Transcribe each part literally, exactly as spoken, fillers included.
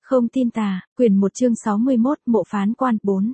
Không tin tà, quyển một chương sáu mươi mốt, mộ phán quan bốn.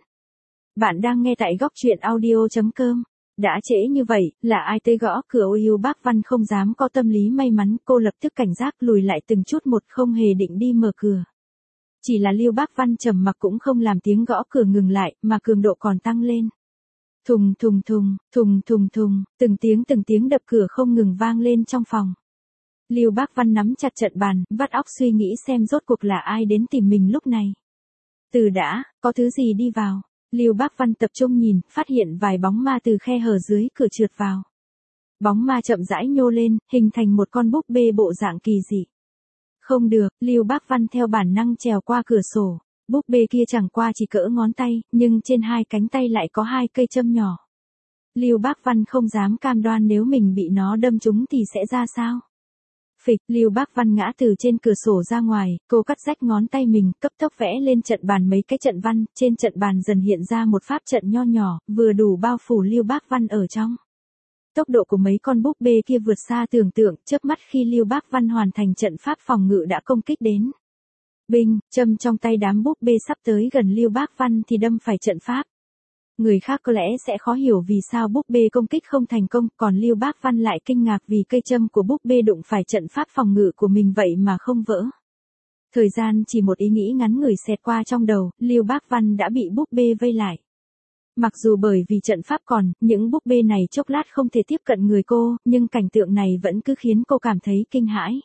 Bạn đang nghe tại góc truyện audio chấm com. Đã trễ như vậy, là ai tới gõ cửa? Ôi yêu bác Văn không dám có tâm lý may mắn, cô lập tức cảnh giác lùi lại từng chút một, không hề định đi mở cửa. Chỉ là Lưu Bác Văn trầm mặc cũng không làm tiếng gõ cửa ngừng lại, mà cường độ còn tăng lên. Thùng thùng thùng, thùng thùng thùng, từng tiếng từng tiếng đập cửa không ngừng vang lên trong phòng. Lưu Bác Văn nắm chặt trận bàn, vắt óc suy nghĩ xem rốt cuộc là ai đến tìm mình lúc này. Từ đã, có thứ gì đi vào. Lưu Bác Văn tập trung nhìn, phát hiện vài bóng ma từ khe hở dưới cửa trượt vào. Bóng ma chậm rãi nhô lên, hình thành một con búp bê bộ dạng kỳ dị. Không được, Lưu Bác Văn theo bản năng trèo qua cửa sổ. Búp bê kia chẳng qua chỉ cỡ ngón tay, nhưng trên hai cánh tay lại có hai cây châm nhỏ. Lưu Bác Văn không dám cam đoan nếu mình bị nó đâm trúng thì sẽ ra sao. Phịch, Lưu Bác Văn ngã từ trên cửa sổ ra ngoài, cô cắt rách ngón tay mình, cấp tốc vẽ lên trận bàn mấy cái trận văn, trên trận bàn dần hiện ra một pháp trận nho nhỏ, vừa đủ bao phủ Lưu Bác Văn ở trong. Tốc độ của mấy con búp bê kia vượt xa tưởng tượng, chớp mắt khi Lưu Bác Văn hoàn thành trận pháp phòng ngự đã công kích đến. Binh, châm trong tay đám búp bê sắp tới gần Lưu Bác Văn thì đâm phải trận pháp. Người khác có lẽ sẽ khó hiểu vì sao búp bê công kích không thành công, còn Lưu Bác Văn lại kinh ngạc vì cây châm của búp bê đụng phải trận pháp phòng ngự của mình vậy mà không vỡ. Thời gian chỉ một ý nghĩ ngắn ngủi xẹt qua trong đầu, Lưu Bác Văn đã bị búp bê vây lại. Mặc dù bởi vì trận pháp còn, những búp bê này chốc lát không thể tiếp cận người cô, nhưng cảnh tượng này vẫn cứ khiến cô cảm thấy kinh hãi.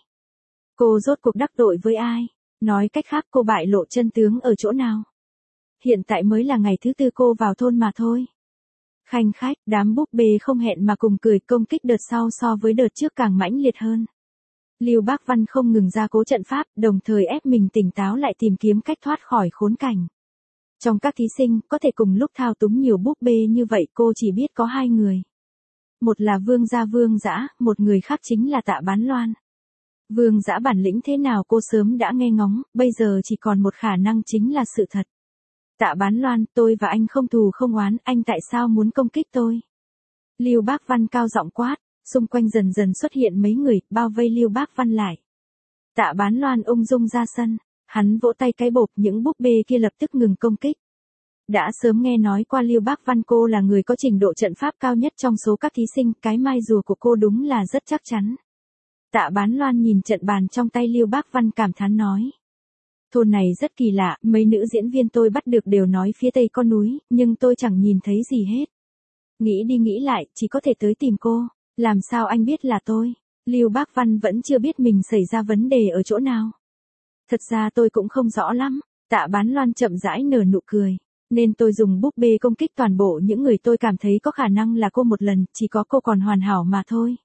Cô rốt cuộc đắc tội với ai? Nói cách khác cô bại lộ chân tướng ở chỗ nào? Hiện tại mới là ngày thứ tư cô vào thôn mà thôi. Khanh khách, đám búp bê không hẹn mà cùng cười, công kích đợt sau so với đợt trước càng mãnh liệt hơn. Lưu Bác Văn không ngừng ra cố trận pháp, đồng thời ép mình tỉnh táo lại tìm kiếm cách thoát khỏi khốn cảnh. Trong các thí sinh, có thể cùng lúc thao túng nhiều búp bê như vậy cô chỉ biết có hai người. Một là Vương Gia Vương Dã, một người khác chính là Tạ Bán Loan. Vương Dã bản lĩnh thế nào cô sớm đã nghe ngóng, bây giờ chỉ còn một khả năng chính là sự thật. Tạ Bán Loan, tôi và anh không thù không oán, anh tại sao muốn công kích tôi? Lưu Bác Văn cao giọng quát, xung quanh dần dần xuất hiện mấy người, bao vây Lưu Bác Văn lại. Tạ Bán Loan ung dung ra sân, hắn vỗ tay cái bộp, những búp bê kia lập tức ngừng công kích. Đã sớm nghe nói qua Lưu Bác Văn, cô là người có trình độ trận pháp cao nhất trong số các thí sinh, cái mai rùa của cô đúng là rất chắc chắn. Tạ Bán Loan nhìn trận bàn trong tay Lưu Bác Văn cảm thán nói. Thôn này rất kỳ lạ, mấy nữ diễn viên tôi bắt được đều nói phía tây có núi, nhưng tôi chẳng nhìn thấy gì hết. Nghĩ đi nghĩ lại, chỉ có thể tới tìm cô. Làm sao anh biết là tôi? Lưu Bác Văn vẫn chưa biết mình xảy ra vấn đề ở chỗ nào. Thật ra tôi cũng không rõ lắm. Tạ Bán Loan chậm rãi nở nụ cười. Nên tôi dùng búp bê công kích toàn bộ những người tôi cảm thấy có khả năng là cô một lần, chỉ có cô còn hoàn hảo mà thôi.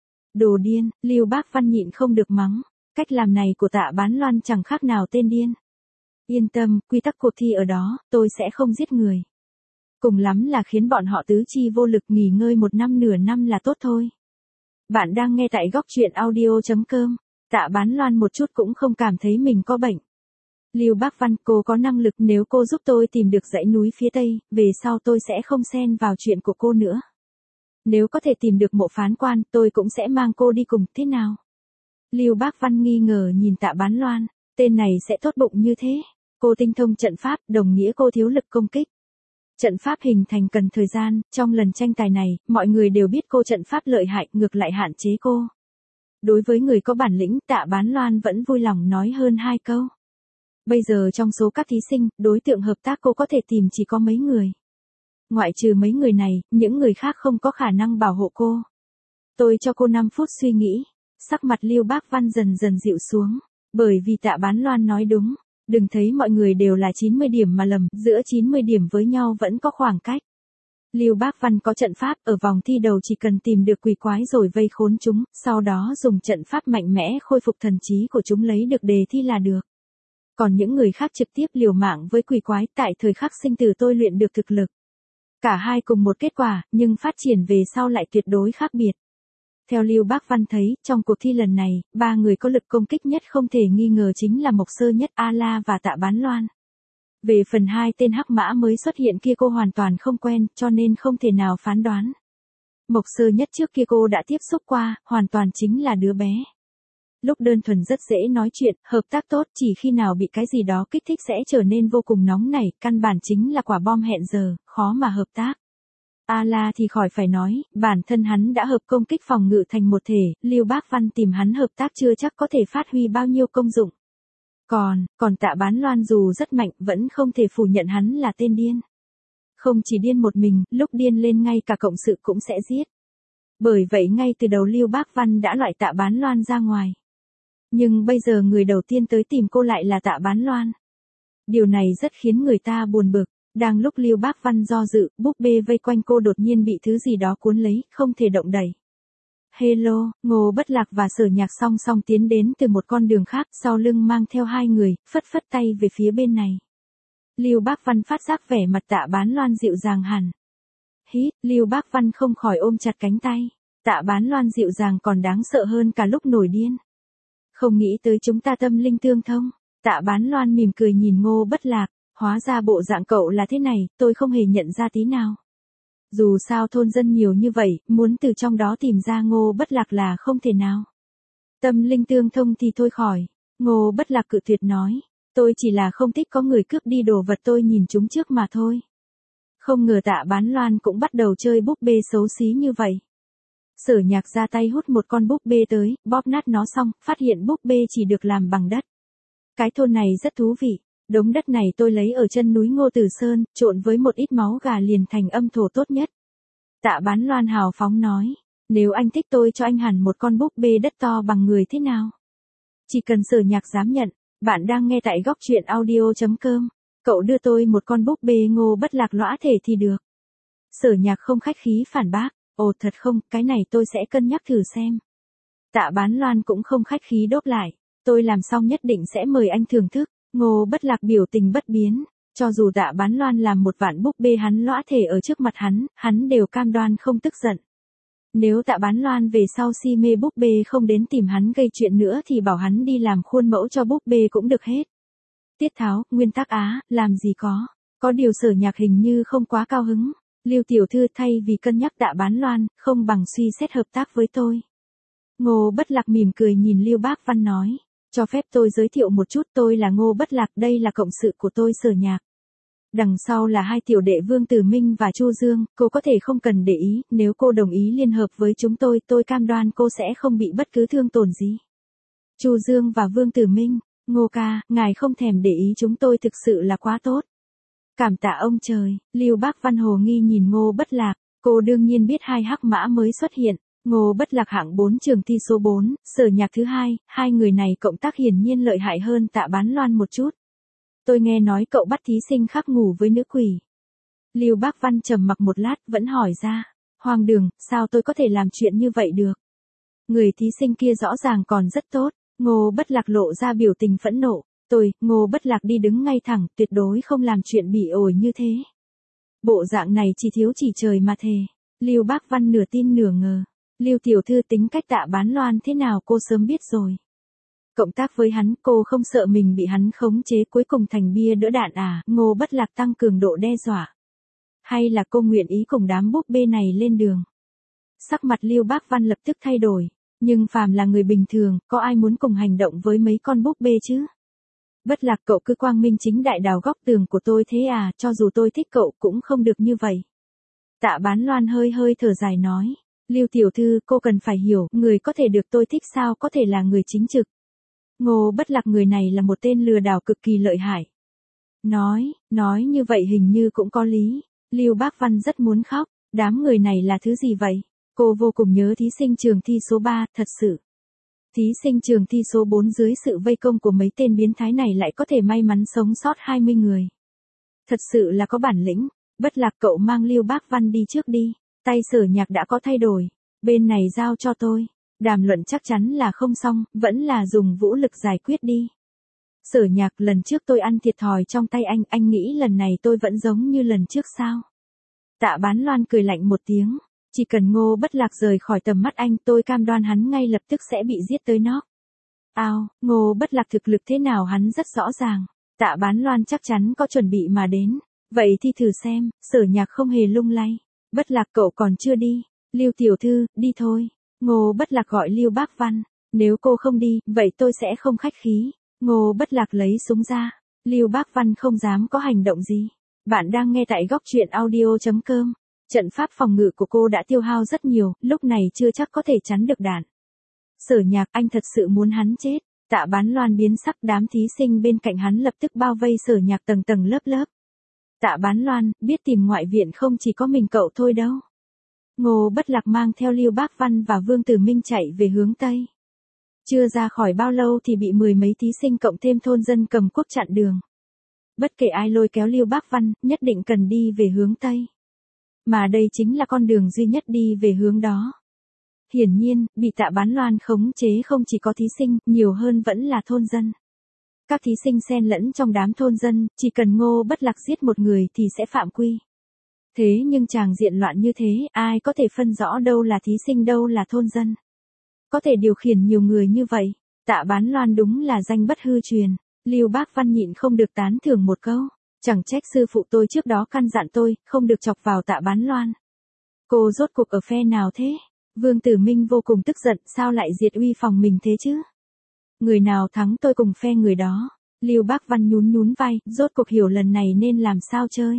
Đồ điên, Lưu Bác Văn nhịn không được mắng. Cách làm này của Tạ Bán Loan chẳng khác nào tên điên. Yên tâm, quy tắc cuộc thi ở đó, tôi sẽ không giết người. Cùng lắm là khiến bọn họ tứ chi vô lực nghỉ ngơi một năm nửa năm là tốt thôi. Bạn đang nghe tại góc truyện audio chấm com. Tạ Bán Loan một chút cũng không cảm thấy mình có bệnh. Lưu Bác Văn, cô có năng lực, nếu cô giúp tôi tìm được dãy núi phía tây, về sau tôi sẽ không xen vào chuyện của cô nữa. Nếu có thể tìm được mộ phán quan, tôi cũng sẽ mang cô đi cùng, thế nào? Lưu Bác Văn nghi ngờ nhìn Tạ Bán Loan, tên này sẽ tốt bụng như thế. Cô tinh thông trận pháp, đồng nghĩa cô thiếu lực công kích. Trận pháp hình thành cần thời gian, trong lần tranh tài này, mọi người đều biết cô trận pháp lợi hại, ngược lại hạn chế cô. Đối với người có bản lĩnh, Tạ Bán Loan vẫn vui lòng nói hơn hai câu. Bây giờ trong số các thí sinh, đối tượng hợp tác cô có thể tìm chỉ có mấy người. Ngoại trừ mấy người này, những người khác không có khả năng bảo hộ cô. Tôi cho cô năm phút suy nghĩ. Sắc mặt Lưu Bác Văn dần dần dịu xuống, bởi vì Tạ Bán Loan nói đúng, đừng thấy mọi người đều là chín mươi điểm mà lầm, giữa chín mươi điểm với nhau vẫn có khoảng cách. Lưu Bác Văn có trận pháp, ở vòng thi đầu chỉ cần tìm được quỷ quái rồi vây khốn chúng, sau đó dùng trận pháp mạnh mẽ khôi phục thần trí của chúng lấy được đề thi là được. Còn những người khác trực tiếp liều mạng với quỷ quái, tại thời khắc sinh tử tôi luyện được thực lực. Cả hai cùng một kết quả, nhưng phát triển về sau lại tuyệt đối khác biệt. Theo Lưu Bác Văn thấy, trong cuộc thi lần này, ba người có lực công kích nhất không thể nghi ngờ chính là Mộc Sơ Nhất, A La và Tạ Bán Loan. Về phần hai tên hắc mã mới xuất hiện kia cô hoàn toàn không quen, cho nên không thể nào phán đoán. Mộc Sơ Nhất trước kia cô đã tiếp xúc qua, hoàn toàn chính là đứa bé. Lúc đơn thuần rất dễ nói chuyện, hợp tác tốt, chỉ khi nào bị cái gì đó kích thích sẽ trở nên vô cùng nóng nảy, căn bản chính là quả bom hẹn giờ, khó mà hợp tác. A La thì khỏi phải nói, bản thân hắn đã hợp công kích phòng ngự thành một thể, Lưu Bác Văn tìm hắn hợp tác chưa chắc có thể phát huy bao nhiêu công dụng. Còn, còn Tạ Bán Loan dù rất mạnh, vẫn không thể phủ nhận hắn là tên điên. Không chỉ điên một mình, lúc điên lên ngay cả cộng sự cũng sẽ giết. Bởi vậy ngay từ đầu Lưu Bác Văn đã loại Tạ Bán Loan ra ngoài. Nhưng bây giờ người đầu tiên tới tìm cô lại là Tạ Bán Loan. Điều này rất khiến người ta buồn bực. Đang lúc Lưu Bác Văn do dự, búp bê vây quanh cô đột nhiên bị thứ gì đó cuốn lấy, không thể động đậy. Hello, Ngô Bất Lạc và Sở Nhạc song song tiến đến từ một con đường khác, sau lưng mang theo hai người, phất phất tay về phía bên này. Lưu Bác Văn phát giác vẻ mặt Tạ Bán Loan dịu dàng hẳn. Hít, Lưu Bác Văn không khỏi ôm chặt cánh tay. Tạ Bán Loan dịu dàng còn đáng sợ hơn cả lúc nổi điên. Không nghĩ tới chúng ta tâm linh tương thông. Tạ Bán Loan mỉm cười nhìn Ngô Bất Lạc. Hóa ra bộ dạng cậu là thế này, tôi không hề nhận ra tí nào. Dù sao thôn dân nhiều như vậy, muốn từ trong đó tìm ra Ngô Bất Lạc là không thể nào. Tâm linh tương thông thì thôi khỏi. Ngô Bất Lạc cự tuyệt nói. Tôi chỉ là không thích có người cướp đi đồ vật tôi nhìn chúng trước mà thôi. Không ngờ Tạ Bán Loan cũng bắt đầu chơi búp bê xấu xí như vậy. Sở Nhạc ra tay hút một con búp bê tới, bóp nát nó xong, phát hiện búp bê chỉ được làm bằng đất. Cái thôn này rất thú vị. Đống đất này tôi lấy ở chân núi Ngô Tử Sơn, trộn với một ít máu gà liền thành âm thổ tốt nhất. Tạ Bán Loan hào phóng nói, nếu anh thích tôi cho anh hẳn một con búp bê đất to bằng người thế nào? Chỉ cần Sở Nhạc dám nhận, bạn đang nghe tại góc truyện audio chấm com, cậu đưa tôi một con búp bê Ngô Bất Lạc lõa thể thì được. Sở Nhạc không khách khí phản bác, ồ thật không, cái này tôi sẽ cân nhắc thử xem. Tạ Bán Loan cũng không khách khí đốt lại, tôi làm xong nhất định sẽ mời anh thưởng thức. Ngô Bất Lạc biểu tình bất biến, cho dù Tạ Bán Loan làm một vạn búp bê hắn lõa thể ở trước mặt hắn, hắn đều cam đoan không tức giận. Nếu Tạ Bán Loan về sau si mê búp bê không đến tìm hắn gây chuyện nữa thì bảo hắn đi làm khuôn mẫu cho búp bê cũng được hết. Tiết tháo, nguyên tắc Á, làm gì có. Có điều Sở Nhạc hình như không quá cao hứng. Lưu tiểu thư thay vì cân nhắc Tạ Bán Loan, không bằng suy xét hợp tác với tôi. Ngô Bất Lạc mỉm cười nhìn Lưu Bác Văn nói. Cho phép tôi giới thiệu một chút, tôi là Ngô Bất Lạc, đây là cộng sự của tôi Sở Nhạc. Đằng sau là hai tiểu đệ Vương Tử Minh và Chu Dương, cô có thể không cần để ý, nếu cô đồng ý liên hợp với chúng tôi, tôi cam đoan cô sẽ không bị bất cứ thương tổn gì. Chu Dương và Vương Tử Minh, Ngô ca, ngài không thèm để ý chúng tôi thực sự là quá tốt. Cảm tạ ông trời, Lưu Bác Văn hồ nghi nhìn Ngô Bất Lạc, cô đương nhiên biết hai hắc mã mới xuất hiện. Ngô Bất Lạc hạng bốn trường thi số bốn, Sở Nhạc thứ hai, hai người này cộng tác hiển nhiên lợi hại hơn Tạ Bán Loan một chút. Tôi nghe nói cậu bắt thí sinh khác ngủ với nữ quỷ. Lưu Bác Văn trầm mặc một lát vẫn hỏi ra, hoang đường, sao tôi có thể làm chuyện như vậy được? Người thí sinh kia rõ ràng còn rất tốt, Ngô Bất Lạc lộ ra biểu tình phẫn nộ, tôi, Ngô Bất Lạc đi đứng ngay thẳng, tuyệt đối không làm chuyện bị ổi như thế. Bộ dạng này chỉ thiếu chỉ trời mà thề. Lưu Bác Văn nửa tin nửa ngờ. Lưu tiểu thư tính cách Tạ Bán Loan thế nào cô sớm biết rồi. Cộng tác với hắn cô không sợ mình bị hắn khống chế cuối cùng thành bia đỡ đạn à, Ngô Bất Lạc tăng cường độ đe dọa. Hay là cô nguyện ý cùng đám búp bê này lên đường. Sắc mặt Lưu Bác Văn lập tức thay đổi, nhưng phàm là người bình thường, có ai muốn cùng hành động với mấy con búp bê chứ? Bất Lạc cậu cứ quang minh chính đại đào góc tường của tôi thế à, cho dù tôi thích cậu cũng không được như vậy. Tạ Bán Loan hơi hơi thở dài nói. Lưu tiểu thư, cô cần phải hiểu, người có thể được tôi thích sao có thể là người chính trực. Ngô Bất Lạc người này là một tên lừa đảo cực kỳ lợi hại. Nói, nói như vậy hình như cũng có lý. Lưu Bác Văn rất muốn khóc, đám người này là thứ gì vậy? Cô vô cùng nhớ thí sinh trường thi số ba, thật sự. Thí sinh trường thi số bốn dưới sự vây công của mấy tên biến thái này lại có thể may mắn sống sót hai mươi người. Thật sự là có bản lĩnh. Bất Lạc cậu mang Lưu Bác Văn đi trước đi. Tay Sở Nhạc đã có thay đổi, bên này giao cho tôi. Đàm luận chắc chắn là không xong, vẫn là dùng vũ lực giải quyết đi. Sở Nhạc, lần trước tôi ăn thiệt thòi trong tay anh, anh nghĩ lần này tôi vẫn giống như lần trước sao? Tạ Bán Loan cười lạnh một tiếng, chỉ cần Ngô Bất Lạc rời khỏi tầm mắt anh tôi cam đoan hắn ngay lập tức sẽ bị giết tới nó. Ao, Ngô Bất Lạc thực lực thế nào hắn rất rõ ràng, Tạ Bán Loan chắc chắn có chuẩn bị mà đến, vậy thì thử xem. Sở Nhạc không hề lung lay. Bất Lạc cậu còn chưa đi, Lưu tiểu thư, đi thôi. Ngô Bất Lạc gọi Lưu Bác Văn, Nếu cô không đi, vậy tôi sẽ không khách khí. Ngô Bất Lạc lấy súng ra. Lưu Bác Văn không dám có hành động gì. Bạn đang nghe tại góc truyện audio.com. Trận pháp phòng ngự của cô đã tiêu hao rất nhiều, lúc này chưa chắc có thể chắn được đạn. Sở Nhạc, anh thật sự muốn hắn chết. Tạ Bán Loan biến sắc, đám thí sinh bên cạnh hắn lập tức bao vây Sở Nhạc tầng tầng lớp lớp. Tạ Bán Loan, biết tìm ngoại viện không chỉ có mình cậu thôi đâu. Ngô Bất Lạc mang theo Lưu Bác Văn và Vương Tử Minh chạy về hướng Tây. Chưa ra khỏi bao lâu thì bị mười mấy thí sinh cộng thêm thôn dân cầm cuốc chặn đường. Bất kể ai lôi kéo Lưu Bác Văn, nhất định cần đi về hướng Tây. Mà đây chính là con đường duy nhất đi về hướng đó. Hiển nhiên, bị Tạ Bán Loan khống chế không chỉ có thí sinh, nhiều hơn vẫn là thôn dân. Các thí sinh xen lẫn trong đám thôn dân, chỉ cần Ngô Bất Lạc giết một người thì sẽ phạm quy. Thế nhưng tràng diện loạn như thế, ai có thể phân rõ đâu là thí sinh đâu là thôn dân. Có thể điều khiển nhiều người như vậy, Tạ Bán Loan đúng là danh bất hư truyền. Lưu Bác Văn nhịn không được tán thưởng một câu. Chẳng trách sư phụ tôi trước đó căn dặn tôi, không được chọc vào Tạ Bán Loan. Cô rốt cuộc ở phe nào thế? Vương Tử Minh vô cùng tức giận, sao lại diệt uy phòng mình thế chứ? Người nào thắng tôi cùng phe người đó. Lưu Bác Văn nhún nhún vai, rốt cuộc hiểu lần này nên làm sao chơi.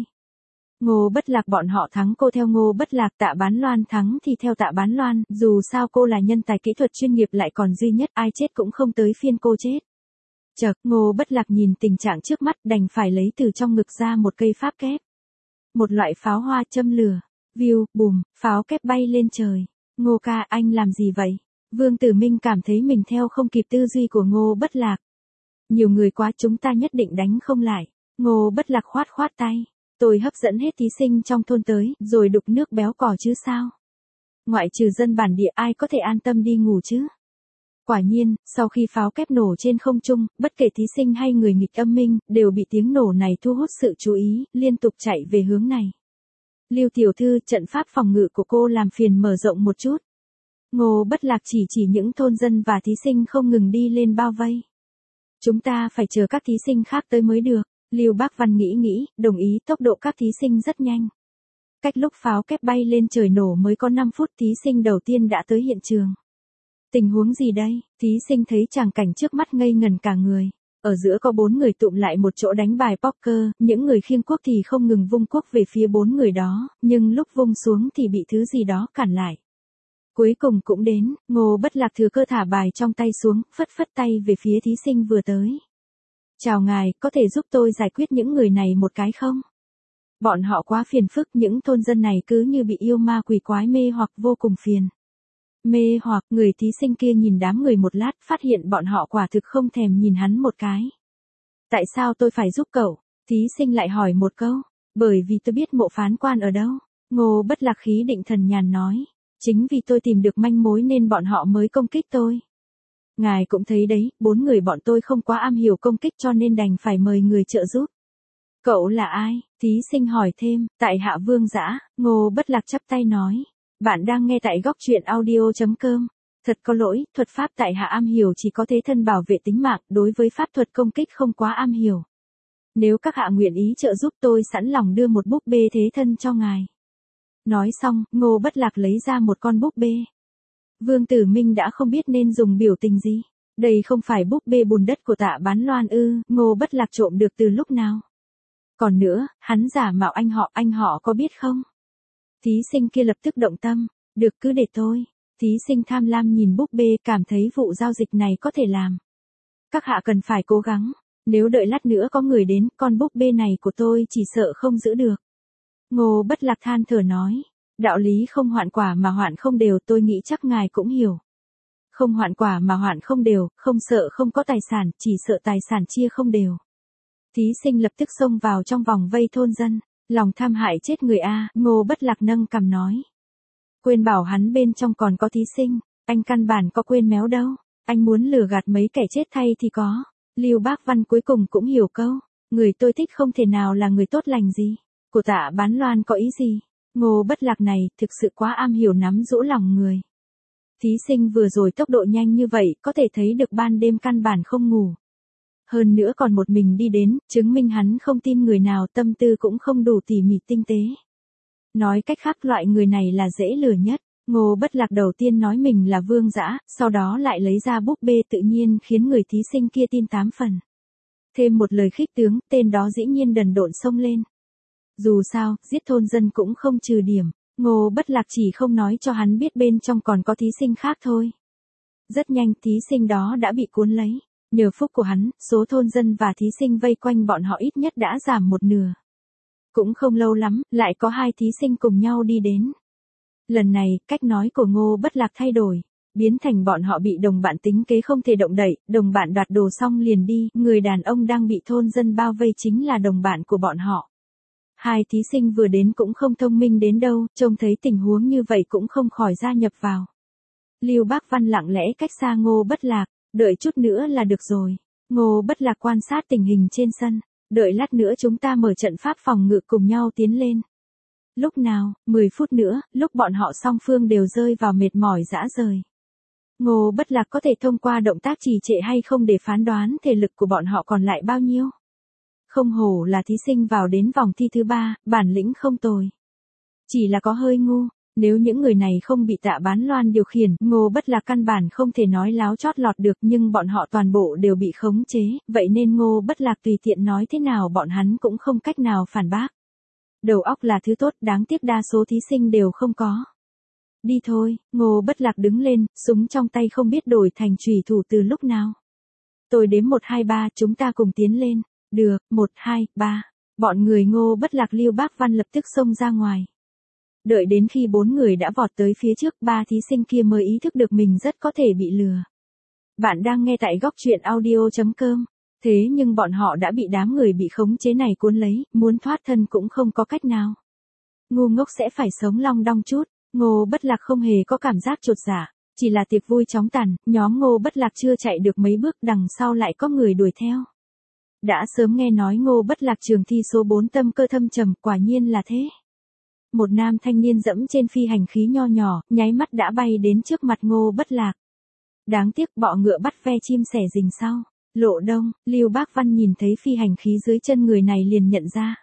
Ngô Bất Lạc bọn họ thắng cô theo Ngô Bất Lạc, Tạ Bán Loan thắng thì theo Tạ Bán Loan, dù sao cô là nhân tài kỹ thuật chuyên nghiệp lại còn duy nhất, ai chết cũng không tới phiên cô chết. Chợt, Ngô Bất Lạc nhìn tình trạng trước mắt đành phải lấy từ trong ngực ra một cây pháp kép. Một loại pháo hoa châm lửa, viu, bùm, pháo kép bay lên trời. Ngô ca, anh làm gì vậy? Vương Tử Minh cảm thấy mình theo không kịp tư duy của Ngô Bất Lạc. Nhiều người quá, chúng ta nhất định đánh không lại. Ngô Bất Lạc khoát khoát tay. Tôi hấp dẫn hết thí sinh trong thôn tới, rồi đục nước béo cò chứ sao? Ngoại trừ dân bản địa, ai có thể an tâm đi ngủ chứ? Quả nhiên, sau khi pháo kép nổ trên không trung, bất kể thí sinh hay người nghịch âm minh, đều bị tiếng nổ này thu hút sự chú ý, liên tục chạy về hướng này. Lưu tiểu thư, trận pháp phòng ngự của cô làm phiền mở rộng một chút. Ngô Bất Lạc chỉ chỉ những thôn dân và thí sinh không ngừng đi lên bao vây. Chúng ta phải chờ các thí sinh khác tới mới được. Lưu Bác Văn nghĩ nghĩ, đồng ý, tốc độ các thí sinh rất nhanh. Cách lúc pháo kép bay lên trời nổ mới có năm phút, thí sinh đầu tiên đã tới hiện trường. Tình huống gì đây? Thí sinh thấy tràng cảnh trước mắt ngây ngần cả người. Ở giữa có bốn người tụm lại một chỗ đánh bài poker, những người khiêng cuốc thì không ngừng vung cuốc về phía bốn người đó, nhưng lúc vung xuống thì bị thứ gì đó cản lại. Cuối cùng cũng đến, Ngô Bất Lạc thừa cơ thả bài trong tay xuống, phất phất tay về phía thí sinh vừa tới. Chào ngài, có thể giúp tôi giải quyết những người này một cái không? Bọn họ quá phiền phức, những thôn dân này cứ như bị yêu ma quỷ quái mê hoặc vô cùng phiền. Mê hoặc, người thí sinh kia nhìn đám người một lát, phát hiện bọn họ quả thực không thèm nhìn hắn một cái. Tại sao tôi phải giúp cậu? Thí sinh lại hỏi một câu. Bởi vì tôi biết mộ phán quan ở đâu. Ngô Bất Lạc khí định thần nhàn nói. Chính vì tôi tìm được manh mối nên bọn họ mới công kích tôi. Ngài cũng thấy đấy, bốn người bọn tôi không quá am hiểu công kích cho nên đành phải mời người trợ giúp. Cậu là ai? Thí sinh hỏi thêm. Tại hạ Vương Dã. Ngô Bất Lạc chắp tay nói. Bạn đang nghe tại góc truyện audio.com. Thật có lỗi, thuật pháp tại hạ am hiểu chỉ có thế thân bảo vệ tính mạng, đối với pháp thuật công kích không quá am hiểu. Nếu các hạ nguyện ý trợ giúp tôi sẵn lòng đưa một búp bê thế thân cho ngài. Nói xong, Ngô Bất Lạc lấy ra một con búp bê. Vương Tử Minh đã không biết nên dùng biểu tình gì. Đây không phải búp bê bùn đất của Tạ Bán Loan ư, Ngô Bất Lạc trộm được từ lúc nào? Còn nữa, hắn giả mạo anh họ, anh họ có biết không? Thí sinh kia lập tức động tâm. Được, cứ để tôi. Thí sinh tham lam nhìn búp bê, cảm thấy vụ giao dịch này có thể làm. Các hạ cần phải cố gắng. Nếu đợi lát nữa có người đến, con búp bê này của tôi chỉ sợ không giữ được. Ngô Bất Lạc than thở nói. Đạo lý không hoạn quả mà hoạn không đều, tôi nghĩ chắc ngài cũng hiểu. Không hoạn quả mà hoạn không đều, không sợ không có tài sản, chỉ sợ tài sản chia không đều. Thí sinh lập tức xông vào trong vòng vây thôn dân. Lòng tham hại chết người a, Ngô Bất Lạc nâng cằm nói. Quên bảo hắn bên trong còn có thí sinh, anh căn bản có quên méo đâu, anh muốn lừa gạt mấy kẻ chết thay thì có. Lưu Bác Văn cuối cùng cũng hiểu câu, người tôi thích không thể nào là người tốt lành gì. Của Tạ Bán Loan có ý gì? Ngô Bất Lạc này thực sự quá am hiểu nắm giữ lòng người. Thí sinh vừa rồi tốc độ nhanh như vậy, có thể thấy được ban đêm căn bản không ngủ. Hơn nữa còn một mình đi đến, chứng minh hắn không tin người nào, tâm tư cũng không đủ tỉ mỉ tinh tế. Nói cách khác, loại người này là dễ lừa nhất. Ngô Bất Lạc đầu tiên nói mình là Vương Dã, sau đó lại lấy ra búp bê tự nhiên khiến người thí sinh kia tin tám phần. Thêm một lời khích tướng, tên đó dĩ nhiên đần độn xông lên. Dù sao, giết thôn dân cũng không trừ điểm, Ngô Bất Lạc chỉ không nói cho hắn biết bên trong còn có thí sinh khác thôi. Rất nhanh thí sinh đó đã bị cuốn lấy, nhờ phúc của hắn, số thôn dân và thí sinh vây quanh bọn họ ít nhất đã giảm một nửa. Cũng không lâu lắm, lại có hai thí sinh cùng nhau đi đến. Lần này, cách nói của Ngô Bất Lạc thay đổi, biến thành bọn họ bị đồng bạn tính kế không thể động đậy, đồng bạn đoạt đồ xong liền đi, người đàn ông đang bị thôn dân bao vây chính là đồng bạn của bọn họ. Hai thí sinh vừa đến cũng không thông minh đến đâu, trông thấy tình huống như vậy cũng không khỏi gia nhập vào. Lưu Bác Văn lặng lẽ cách xa Ngô Bất Lạc, đợi chút nữa là được rồi. Ngô Bất Lạc quan sát tình hình trên sân, đợi lát nữa chúng ta mở trận pháp phòng ngự cùng nhau tiến lên. Lúc nào, mười phút nữa, lúc bọn họ song phương đều rơi vào mệt mỏi rã rời. Ngô Bất Lạc có thể thông qua động tác trì trệ hay không để phán đoán thể lực của bọn họ còn lại bao nhiêu. Không hổ là thí sinh vào đến vòng thi thứ ba, bản lĩnh không tồi. Chỉ là có hơi ngu, nếu những người này không bị Tạ Bán Loan điều khiển, Ngô Bất Lạc căn bản không thể nói láo chót lọt được, nhưng bọn họ toàn bộ đều bị khống chế, vậy nên Ngô Bất Lạc tùy tiện nói thế nào bọn hắn cũng không cách nào phản bác. Đầu óc là thứ tốt, đáng tiếc đa số thí sinh đều không có. Đi thôi, Ngô Bất Lạc đứng lên, súng trong tay không biết đổi thành chùy thủ từ lúc nào. Tôi đếm một hai ba, chúng ta cùng tiến lên. Được, một hai ba. Bọn người Ngô Bất Lạc Lưu Bác Văn lập tức xông ra ngoài. Đợi đến khi bốn người đã vọt tới phía trước, ba thí sinh kia mới ý thức được mình rất có thể bị lừa. Bạn đang nghe tại góc truyện audio chấm com. Thế nhưng bọn họ đã bị đám người bị khống chế này cuốn lấy, muốn thoát thân cũng không có cách nào. Ngu ngốc sẽ phải sống long đong chút. Ngô Bất Lạc không hề có cảm giác chột dạ, chỉ là tiệc vui chóng tàn, nhóm Ngô Bất Lạc chưa chạy được mấy bước đằng sau lại có người đuổi theo. Đã sớm nghe nói Ngô Bất Lạc trường thi số bốn tâm cơ thâm trầm, quả nhiên là thế. Một nam thanh niên dẫm trên phi hành khí nho nhỏ, nháy mắt đã bay đến trước mặt Ngô Bất Lạc. Đáng tiếc bọ ngựa bắt ve chim sẻ rình sau. Lộ Đông, Lưu Bác Văn nhìn thấy phi hành khí dưới chân người này liền nhận ra.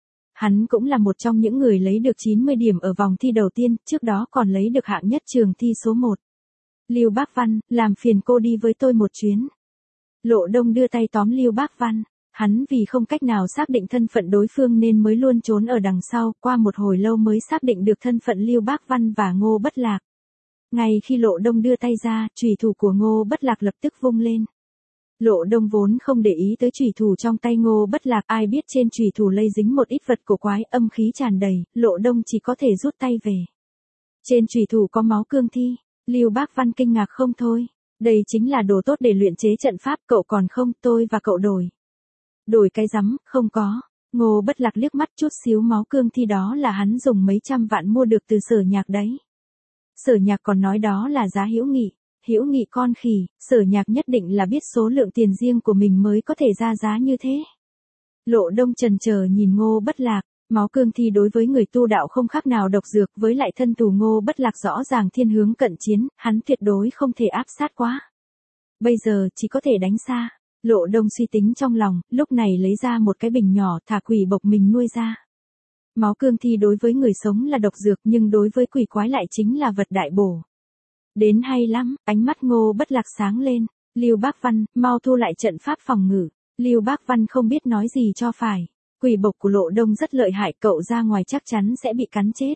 Hắn cũng là một trong những người lấy được chín mươi điểm ở vòng thi đầu tiên, trước đó còn lấy được hạng nhất trường thi số một. Lưu Bác Văn, làm phiền cô đi với tôi một chuyến. Lộ Đông đưa tay tóm Lưu Bác Văn, hắn vì không cách nào xác định thân phận đối phương nên mới luôn trốn ở đằng sau, qua một hồi lâu mới xác định được thân phận Lưu Bác Văn và Ngô Bất Lạc. Ngay khi Lộ Đông đưa tay ra, chùy thủ của Ngô Bất Lạc lập tức vung lên. Lộ Đông vốn không để ý tới chùy thủ trong tay Ngô Bất Lạc, ai biết trên chùy thủ lây dính một ít vật cổ quái, âm khí tràn đầy, Lộ Đông chỉ có thể rút tay về. Trên chùy thủ có máu cương thi, Lưu Bác Văn kinh ngạc không thôi, đây chính là đồ tốt để luyện chế trận pháp, cậu còn không, tôi và cậu đổi. Đổi cái rắm, không có. Ngô Bất Lạc liếc mắt, chút xíu máu cương thi đó là hắn dùng mấy trăm vạn mua được từ Sở Nhạc đấy. Sở Nhạc còn nói đó là giá hữu nghị. Hữu nghị con khỉ, Sở Nhạc nhất định là biết số lượng tiền riêng của mình mới có thể ra giá như thế. Lộ Đông chần chờ nhìn Ngô Bất Lạc, máu cương thi đối với người tu đạo không khác nào độc dược, với lại thân tù Ngô Bất Lạc rõ ràng thiên hướng cận chiến, hắn tuyệt đối không thể áp sát quá. Bây giờ chỉ có thể đánh xa. Lộ Đông suy tính trong lòng, lúc này lấy ra một cái bình nhỏ, thả quỷ bộc mình nuôi ra. Máu cương thi đối với người sống là độc dược, nhưng đối với quỷ quái lại chính là vật đại bổ. Đến hay lắm, ánh mắt Ngô Bất Lạc sáng lên. Lưu Bác Văn, mau thu lại trận pháp phòng ngự. Lưu Bác Văn không biết nói gì cho phải. Quỷ bộc của Lộ Đông rất lợi hại, cậu ra ngoài chắc chắn sẽ bị cắn chết.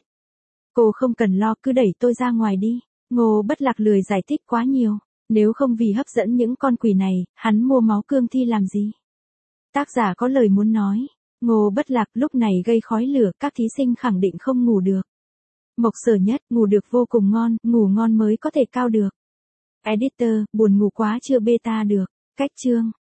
Cô không cần lo, cứ đẩy tôi ra ngoài đi. Ngô Bất Lạc lười giải thích quá nhiều. Nếu không vì hấp dẫn những con quỷ này, hắn mua máu cương thi làm gì? Tác giả có lời muốn nói. Ngô Bất Lạc lúc này gây khói lửa, các thí sinh khẳng định không ngủ được. Mộc Sở Nhất, ngủ được vô cùng ngon, ngủ ngon mới có thể cao được. Editor, buồn ngủ quá chưa beta được. Cách chương.